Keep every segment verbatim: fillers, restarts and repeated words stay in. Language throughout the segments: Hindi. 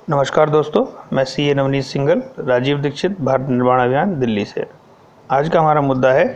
नमस्कार दोस्तों, मैं सी ए नवनीत सिंगल, राजीव दीक्षित, भारत निर्माण अभियान, दिल्ली से। आज का हमारा मुद्दा है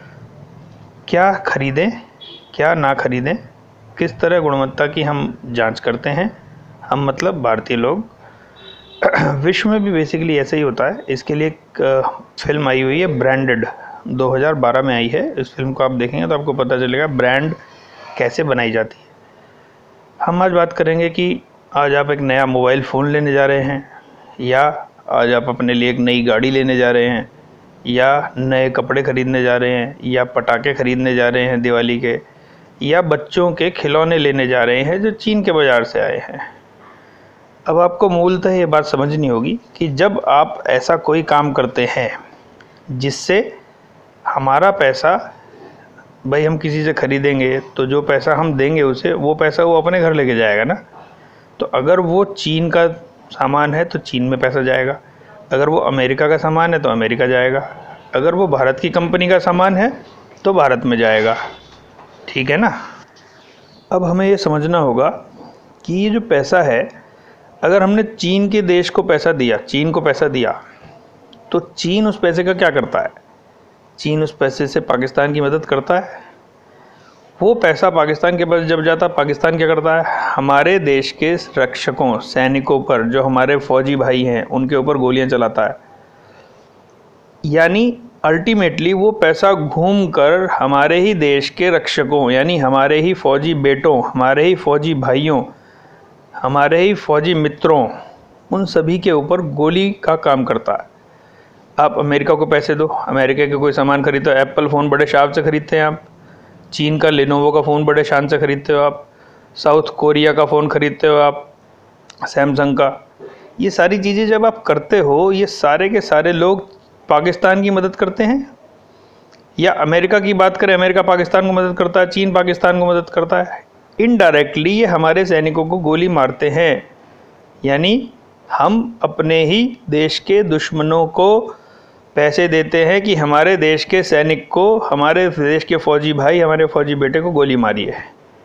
क्या खरीदें, क्या ना खरीदें, किस तरह गुणवत्ता की हम जांच करते हैं। हम मतलब भारतीय लोग। विश्व में भी बेसिकली ऐसा ही होता है। इसके लिए एक फिल्म आई हुई है, ब्रांडेड, दो हज़ार बारह में आई है। इस फिल्म को आप देखेंगे तो आपको पता चलेगा ब्रांड कैसे बनाई जाती है। हम आज बात करेंगे कि आज आप एक नया मोबाइल फ़ोन लेने जा रहे हैं, या आज आप अपने लिए एक नई गाड़ी लेने जा रहे हैं, या नए कपड़े ख़रीदने जा रहे हैं, या पटाखे ख़रीदने जा रहे हैं दिवाली के, या बच्चों के खिलौने लेने जा रहे हैं जो चीन के बाज़ार से आए हैं। अब आपको मूलतः ये बात समझनी होगी कि जब आप ऐसा कोई काम करते हैं जिससे हमारा पैसा, भाई हम किसी से ख़रीदेंगे तो जो पैसा हम देंगे उसे, वो पैसा वो अपने घर लेके जाएगा ना। तो अगर वो चीन का सामान है तो चीन में पैसा जाएगा, अगर वो अमेरिका का सामान है तो अमेरिका जाएगा, अगर वो भारत की कंपनी का सामान है तो भारत में जाएगा। ठीक है ना। अब हमें ये समझना होगा कि ये जो पैसा है, अगर हमने चीन के देश को पैसा दिया, चीन को पैसा दिया, तो चीन उस पैसे का क्या करता है? चीन उस पैसे से पाकिस्तान की मदद करता है। वो पैसा पाकिस्तान के पास जब जाता, पाकिस्तान क्या करता है? हमारे देश के रक्षकों, सैनिकों पर, जो हमारे फौजी भाई हैं, उनके ऊपर गोलियां चलाता है। यानी अल्टीमेटली वो पैसा घूमकर हमारे ही देश के रक्षकों, यानी हमारे ही फौजी बेटों, हमारे ही फौजी भाइयों, हमारे ही फौजी मित्रों, उन सभी के ऊपर गोली का काम करता है। आप अमेरिका को पैसे दो, अमेरिका के कोई सामान खरीदो, एप्पल फ़ोन बड़े शौक से खरीदते हैं आप, चीन का लेनोवो का फ़ोन बड़े शान से ख़रीदते हो आप, साउथ कोरिया का फ़ोन ख़रीदते हो आप, सैमसंग का। ये सारी चीज़ें जब आप करते हो, ये सारे के सारे लोग पाकिस्तान की मदद करते हैं। या अमेरिका की बात करें, अमेरिका पाकिस्तान को मदद करता है, चीन पाकिस्तान को मदद करता है। इनडायरेक्टली ये हमारे सैनिकों को गोली मारते हैं। यानी हम अपने ही देश के दुश्मनों को पैसे देते हैं कि हमारे देश के सैनिक को, हमारे देश के फौजी भाई, हमारे फौजी बेटे को गोली मारी है।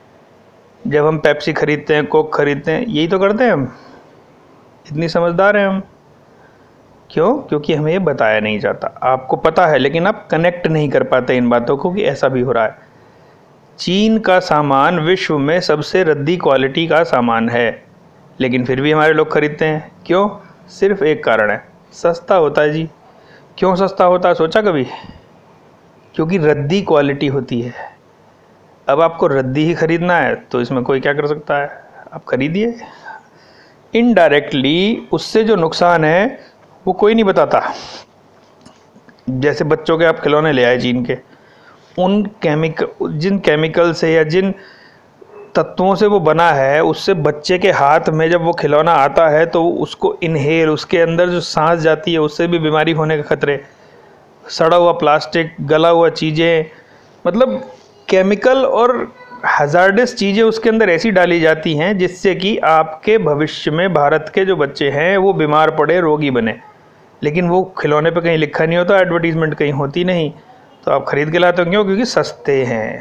जब हम पेप्सी खरीदते हैं, कोक खरीदते हैं, यही तो करते हैं हम। इतनी समझदार हैं हम। क्यों? क्योंकि हमें ये बताया नहीं जाता। आपको पता है लेकिन आप कनेक्ट नहीं कर पाते इन बातों को कि ऐसा भी हो रहा है। चीन का सामान विश्व में सबसे रद्दी क्वालिटी का सामान है, लेकिन फिर भी हमारे लोग खरीदते हैं। क्यों? सिर्फ एक कारण है, सस्ता होता है जी। क्यों सस्ता होता है, सोचा कभी? क्योंकि रद्दी क्वालिटी होती है। अब आपको रद्दी ही खरीदना है तो इसमें कोई क्या कर सकता है? आप खरीदिए। इनडायरेक्टली उससे जो नुकसान है वो कोई नहीं बताता। जैसे बच्चों के आप खिलौने ले आए चीन के, उन केमिकल, जिन केमिकल से या जिन तत्वों से वो बना है, उससे बच्चे के हाथ में जब वो खिलौना आता है तो उसको इनहेल, उसके अंदर जो सांस जाती है उससे भी बीमारी होने के खतरे। सड़ा हुआ प्लास्टिक, गला हुआ चीज़ें, मतलब केमिकल और हजार्डस चीज़ें उसके अंदर ऐसी डाली जाती हैं जिससे कि आपके भविष्य में भारत के जो बच्चे हैं वो बीमार पड़े, रोगी बने। लेकिन वो खिलौने पे कहीं लिखा नहीं होता, एडवर्टीजमेंट कहीं होती नहीं, तो आप ख़रीद के लाते हो। क्यों? क्योंकि सस्ते हैं।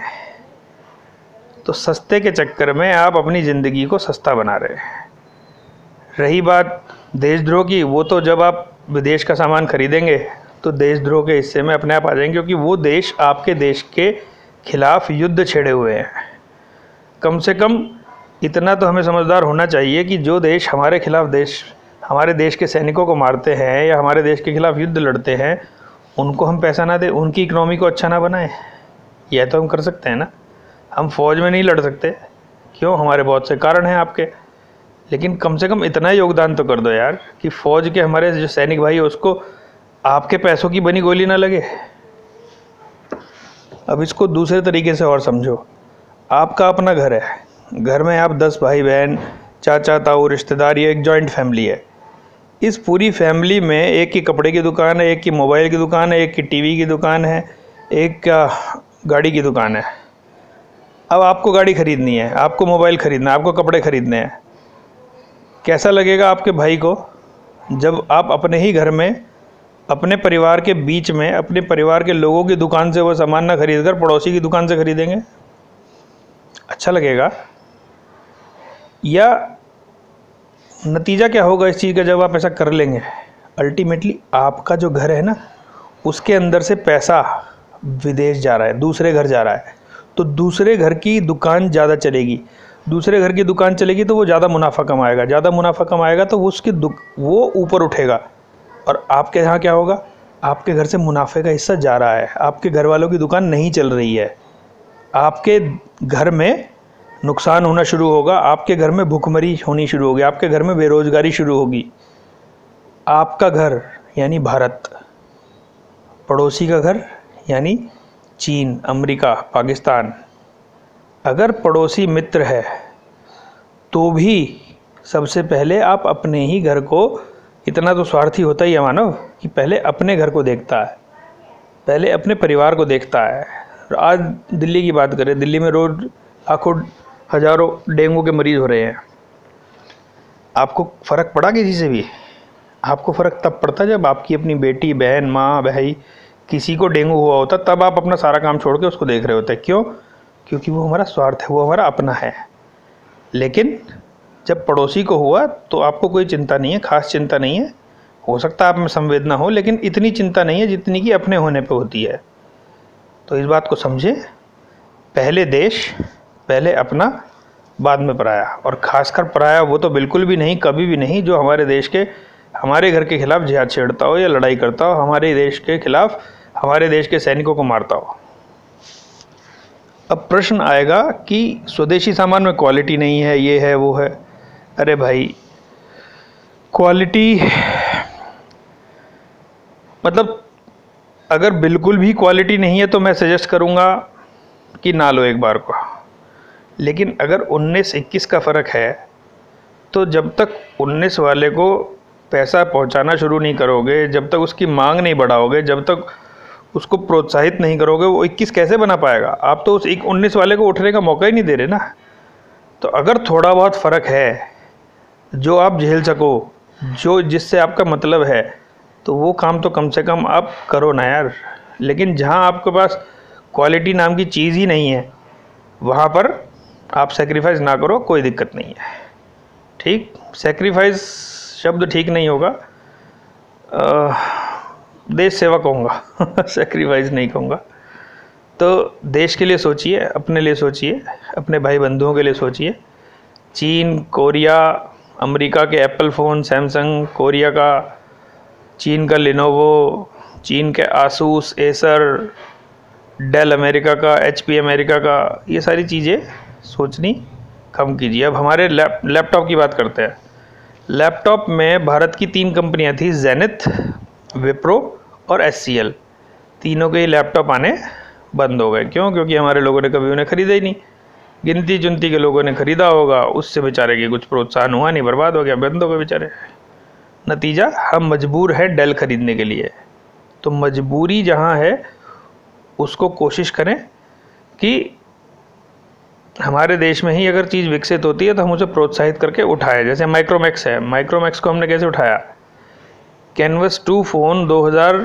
तो सस्ते के चक्कर में आप अपनी ज़िंदगी को सस्ता बना रहे हैं। रही बात देशद्रोह की, वो तो जब आप विदेश का सामान खरीदेंगे तो देशद्रोह के हिस्से में अपने आप आ जाएंगे, क्योंकि वो देश आपके देश के खिलाफ युद्ध छेड़े हुए हैं। कम से कम इतना तो हमें समझदार होना चाहिए कि जो देश हमारे खिलाफ देश हमारे देश के सैनिकों को मारते हैं या हमारे देश के खिलाफ युद्ध लड़ते हैं, उनको हम पैसा ना दें, उनकी इकनॉमी को अच्छा ना बनाएं। यह तो हम कर सकते हैं ना। हम फौज में नहीं लड़ सकते, क्यों? हमारे बहुत से कारण हैं आपके, लेकिन कम से कम इतना योगदान तो कर दो यार कि फौज के हमारे जो सैनिक भाई है उसको आपके पैसों की बनी गोली ना लगे। अब इसको दूसरे तरीके से और समझो। आपका अपना घर है, घर में आप दस भाई बहन, चाचा ताऊ, रिश्तेदार, ये एक जॉइंट फैमिली है। इस पूरी फैमिली में एक की कपड़े की दुकान है, एक की मोबाइल की दुकान है, एक की टीवी की दुकान है, एक का गाड़ी की दुकान है। अब आपको गाड़ी खरीदनी है, आपको मोबाइल खरीदना है, आपको कपड़े खरीदने हैं। कैसा लगेगा आपके भाई को जब आप अपने ही घर में, अपने परिवार के बीच में, अपने परिवार के लोगों की दुकान से वो सामान ना खरीद कर पड़ोसी की दुकान से खरीदेंगे? अच्छा लगेगा? या नतीजा क्या होगा इस चीज़ का जब आप ऐसा कर लेंगे? अल्टीमेटली आपका जो घर है ना, उसके अंदर से पैसा विदेश जा रहा है, दूसरे घर जा रहा है, तो दूसरे घर की दुकान ज़्यादा चलेगी। दूसरे घर की दुकान चलेगी तो वो ज़्यादा मुनाफा कमाएगा, ज़्यादा मुनाफा कमाएगा तो उसकी दुक वो ऊपर उठेगा। और आपके यहाँ क्या होगा? आपके घर से मुनाफे का हिस्सा जा रहा है, आपके घर वालों की दुकान नहीं चल रही है, आपके घर में नुकसान होना शुरू होगा, आपके घर में भुखमरी होनी शुरू होगी, आपके घर में बेरोजगारी शुरू होगी। आपका घर यानी भारत, पड़ोसी का घर यानी चीन, अमेरिका, पाकिस्तान। अगर पड़ोसी मित्र है तो भी सबसे पहले आप अपने ही घर को, इतना तो स्वार्थी होता ही है मानव कि पहले अपने घर को देखता है, पहले अपने परिवार को देखता है। आज दिल्ली की बात करें, दिल्ली में रोज लाखों हजारों डेंगू के मरीज हो रहे हैं। आपको फ़र्क पड़ा किसी से भी? आपको फ़र्क तब पड़ता जब आपकी अपनी बेटी, बहन, माँ, भाई किसी को डेंगू हुआ होता, तब आप अपना सारा काम छोड़ के उसको देख रहे होते। क्यों? क्योंकि वो हमारा स्वार्थ है, वो हमारा अपना है। लेकिन जब पड़ोसी को हुआ तो आपको कोई चिंता नहीं है, खास चिंता नहीं है। हो सकता है आप में संवेदना हो, लेकिन इतनी चिंता नहीं है जितनी कि अपने होने पे होती है। तो इस बात को समझें, पहले देश, पहले अपना, बाद में पराया। और खासकर पराया वो तो बिल्कुल भी नहीं, कभी भी नहीं, जो हमारे देश के, हमारे घर के खिलाफ जिहाद छेड़ता हो या लड़ाई करता हो, हमारे देश के खिलाफ, हमारे देश के सैनिकों को मारता हो। अब प्रश्न आएगा कि स्वदेशी सामान में क्वालिटी नहीं है, ये है, वो है। अरे भाई, क्वालिटी मतलब अगर बिल्कुल भी क्वालिटी नहीं है तो मैं सजेस्ट करूँगा कि ना लो एक बार को। लेकिन अगर उन्नीस इक्कीस का फ़र्क है तो जब तक उन्नीस वाले को पैसा पहुंचाना शुरू नहीं करोगे, जब तक उसकी मांग नहीं बढ़ाओगे, जब तक उसको प्रोत्साहित नहीं करोगे, वो इक्कीस कैसे बना पाएगा? आप तो उस एक उन्नीस वाले को उठने का मौका ही नहीं दे रहे ना। तो अगर थोड़ा बहुत फ़र्क है जो आप झेल सको, जो जिससे आपका मतलब है, तो वो काम तो कम से कम आप करो ना यार। लेकिन जहाँ आपके पास क्वालिटी नाम की चीज़ ही नहीं है, वहाँ पर आप सेक्रीफाइस ना करो, कोई दिक्कत नहीं है। ठीक, सेक्रीफाइस शब्द ठीक नहीं होगा, आ, देश सेवा कहूँगा सेक्रीफाइस नहीं कहूँगा। तो देश के लिए सोचिए, अपने लिए सोचिए, अपने भाई बंधुओं के लिए सोचिए। चीन, कोरिया, अमेरिका के एप्पल फ़ोन, सैमसंग, कोरिया का, चीन का लिनोवो, चीन के आसूस, एसर, डेल अमेरिका का, एचपी अमेरिका का, ये सारी चीज़ें सोचनी कम कीजिए। अब हमारे लैप लैपटॉप की बात करते हैं। लैपटॉप में भारत की तीन कंपनियां थी, जेनिथ, विप्रो और एचसीएल। तीनों के ही लैपटॉप आने बंद हो गए। क्यों? क्योंकि हमारे लोगों ने कभी उन्हें ख़रीदा ही नहीं। गिनती चुनती के लोगों ने ख़रीदा होगा, उससे बेचारे की कुछ प्रोत्साहन हुआ नहीं, बर्बाद हो गया, बंद हो गए बेचारे। नतीजा, हम मजबूर हैं डेल ख़रीदने के लिए। तो मजबूरी जहाँ है उसको कोशिश करें कि हमारे देश में ही अगर चीज़ विकसित होती है तो हम उसे प्रोत्साहित करके उठाएं। जैसे माइक्रोमैक्स है, माइक्रोमैक्स को हमने कैसे उठाया? कैनवस टू फ़ोन दो हज़ार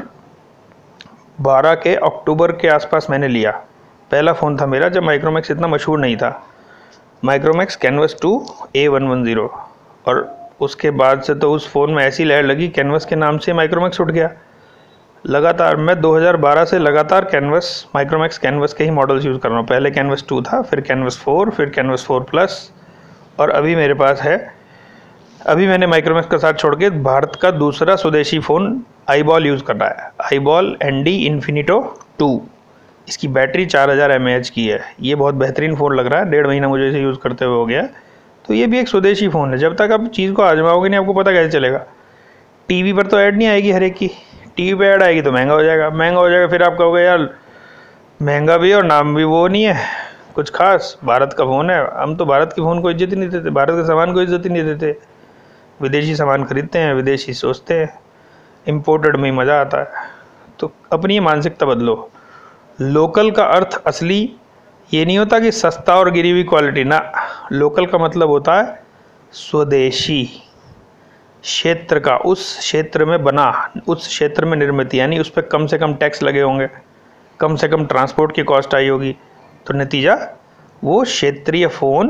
बारह के अक्टूबर के आसपास मैंने लिया। पहला फ़ोन था मेरा जब माइक्रोमैक्स इतना मशहूर नहीं था। Micromax Canvas two A one one zero. और उसके बाद से तो उस फ़ोन में ऐसी लहर लगी, कैनवस के नाम से माइक्रोमैक्स उठ गया। लगातार मैं दो हज़ार बारह से लगातार कैनवस, माइक्रोमैक्स कैनवस के ही मॉडल्स यूज़ कर रहा हूँ। पहले कैनवस टू था, फिर कैनवस फोर, फिर कैनवस फोर प्लस, और अभी मेरे पास है, अभी मैंने माइक्रोमैक्स का साथ छोड़ के भारत का दूसरा स्वदेशी फ़ोन आईबॉल यूज़ कर रहा है। IBall N D Infinito two. इसकी बैटरी चार हज़ार एम ए एच की है। ये बहुत बेहतरीन फ़ोन लग रहा है, डेढ़ महीना मुझे इसे यूज़ करते हुए हो गया। तो ये भी एक स्वदेशी फ़ोन है। जब तक आप चीज़ को आजमाओगे नहीं, आपको पता कैसे चलेगा? टीवी पर तो ऐड नहीं आएगी हर एक की, टीवी पे ऐड आएगी तो महंगा हो जाएगा, महंगा हो जाएगा, फिर आप कहोगे यार महंगा भी है और नाम भी वो नहीं है कुछ खास, भारत का फ़ोन है। हम तो भारत के फ़ोन को इज्जत ही नहीं देते, भारत के सामान को इज्जत ही नहीं देते, विदेशी सामान खरीदते हैं, विदेशी सोचते हैं, इम्पोर्टेड में ही मज़ा आता है। तो अपनी ये मानसिकता बदलो। लोकल का अर्थ असली ये नहीं होता कि सस्ता और गिरी हुई क्वालिटी ना। लोकल का मतलब होता है स्वदेशी, क्षेत्र का, उस क्षेत्र में बना, उस क्षेत्र में निर्मित, यानी उस पर कम से कम टैक्स लगे होंगे, कम से कम ट्रांसपोर्ट की कॉस्ट आई होगी। तो नतीजा, वो क्षेत्रीय फ़ोन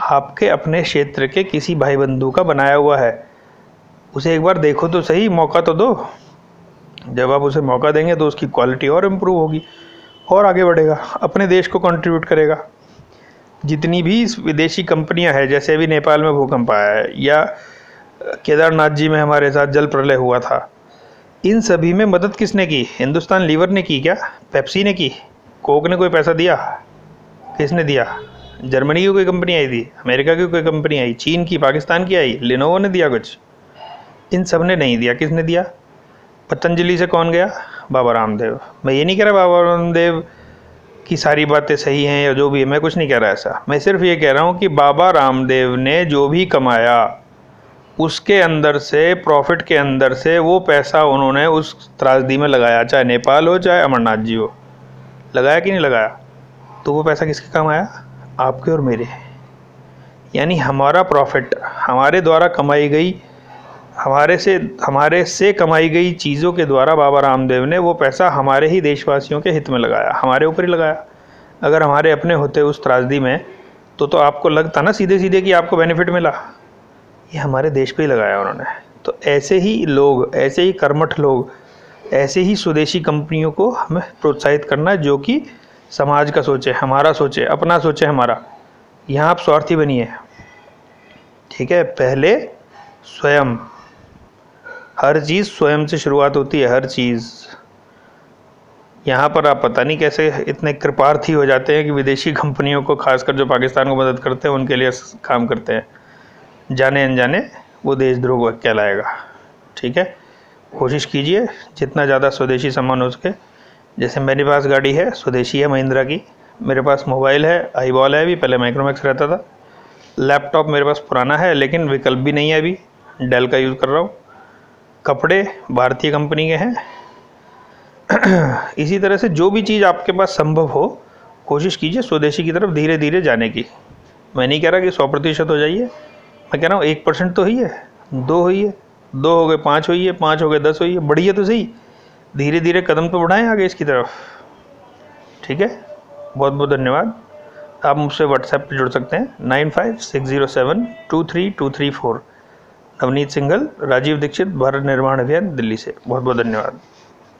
आपके अपने क्षेत्र के किसी भाई बंधु का बनाया हुआ है, उसे एक बार देखो तो सही, मौका तो दो। जब आप उसे मौका देंगे तो उसकी क्वालिटी और इम्प्रूव होगी और आगे बढ़ेगा, अपने देश को कंट्रीब्यूट करेगा। जितनी भी विदेशी कंपनियां हैं, जैसे अभी नेपाल में भूकंप आया है या केदारनाथ जी में हमारे साथ जल प्रलय हुआ था, इन सभी में मदद किसने की? हिंदुस्तान लीवर ने की क्या? पेप्सी ने की? कोक ने कोई पैसा दिया? किसने दिया? जर्मनी की कोई कंपनी आई थी? अमेरिका की कोई कंपनी आई? चीन की? पाकिस्तान की आई? लिनोवो ने दिया कुछ? इन सब ने नहीं दिया। किसने दिया? पतंजलि से कौन गया? बाबा रामदेव। मैं ये नहीं कह रहा बाबा रामदेव की सारी बातें सही हैं या जो भी है, मैं कुछ नहीं कह रहा ऐसा। मैं सिर्फ ये कह रहा हूँ कि बाबा रामदेव ने जो भी कमाया उसके अंदर से, प्रॉफिट के अंदर से वो पैसा उन्होंने उस त्रासदी में लगाया, चाहे नेपाल हो चाहे अमरनाथ जी हो। लगाया कि नहीं लगाया? तो वो पैसा किसके काम आया? आपके और मेरे। यानी हमारा प्रॉफिट, हमारे द्वारा कमाई गई, हमारे से हमारे से कमाई गई चीज़ों के द्वारा बाबा रामदेव ने वो पैसा हमारे ही देशवासियों के हित में लगाया, हमारे ऊपर ही लगाया। अगर हमारे अपने होते उस त्रासदी में तो तो आपको लगता ना सीधे सीधे कि आपको बेनिफिट मिला। ये हमारे देश पे ही लगाया उन्होंने। तो ऐसे ही लोग, ऐसे ही कर्मठ लोग, ऐसे ही स्वदेशी कंपनियों को हमें प्रोत्साहित करना है, जो कि समाज का सोचे, हमारा सोचे, अपना सोचे हमारा। यहाँ आप स्वार्थी बनिए, ठीक है? पहले स्वयं, हर चीज़ स्वयं से शुरुआत होती है, हर चीज़। यहाँ पर आप पता नहीं कैसे इतने कृपार्थी हो जाते हैं कि विदेशी कंपनियों को, खासकर जो पाकिस्तान को मदद करते हैं, उनके लिए काम करते हैं। जाने अनजाने वो देशद्रोह कहलाएगा, ठीक है? कोशिश कीजिए जितना ज़्यादा स्वदेशी सामान हो सके। जैसे मेरे पास गाड़ी है, स्वदेशी है, महिंद्रा की। मेरे पास मोबाइल है, आई बॉल है, अभी पहले माइक्रोमैक्स रहता था। लैपटॉप मेरे पास पुराना है लेकिन विकल्प भी नहीं है, अभी डेल का यूज़ कर रहा हूँ। कपड़े भारतीय कंपनी के हैं। इसी तरह से जो भी चीज़ आपके पास संभव हो, कोशिश कीजिए स्वदेशी की तरफ धीरे धीरे जाने की। मैं नहीं कह रहा कि सौ प्रतिशत हो जाइए, मैं कह रहा हूँ एक परसेंट तो होइए, दो होइए, दो हो गए पाँच होइए, पाँच हो गए दस होइए, बढ़िए तो सही। धीरे धीरे कदम तो बढ़ाएं आगे इसकी तरफ, ठीक है? बहुत बहुत धन्यवाद। आप मुझसे व्हाट्सएप पे जुड़ सकते हैं, nine five six zero seven two three two three four. Navneet Singhal, Rajiv Dixit, Bharat Nirman Abhiyan, Delhi से। बहुत बहुत धन्यवाद।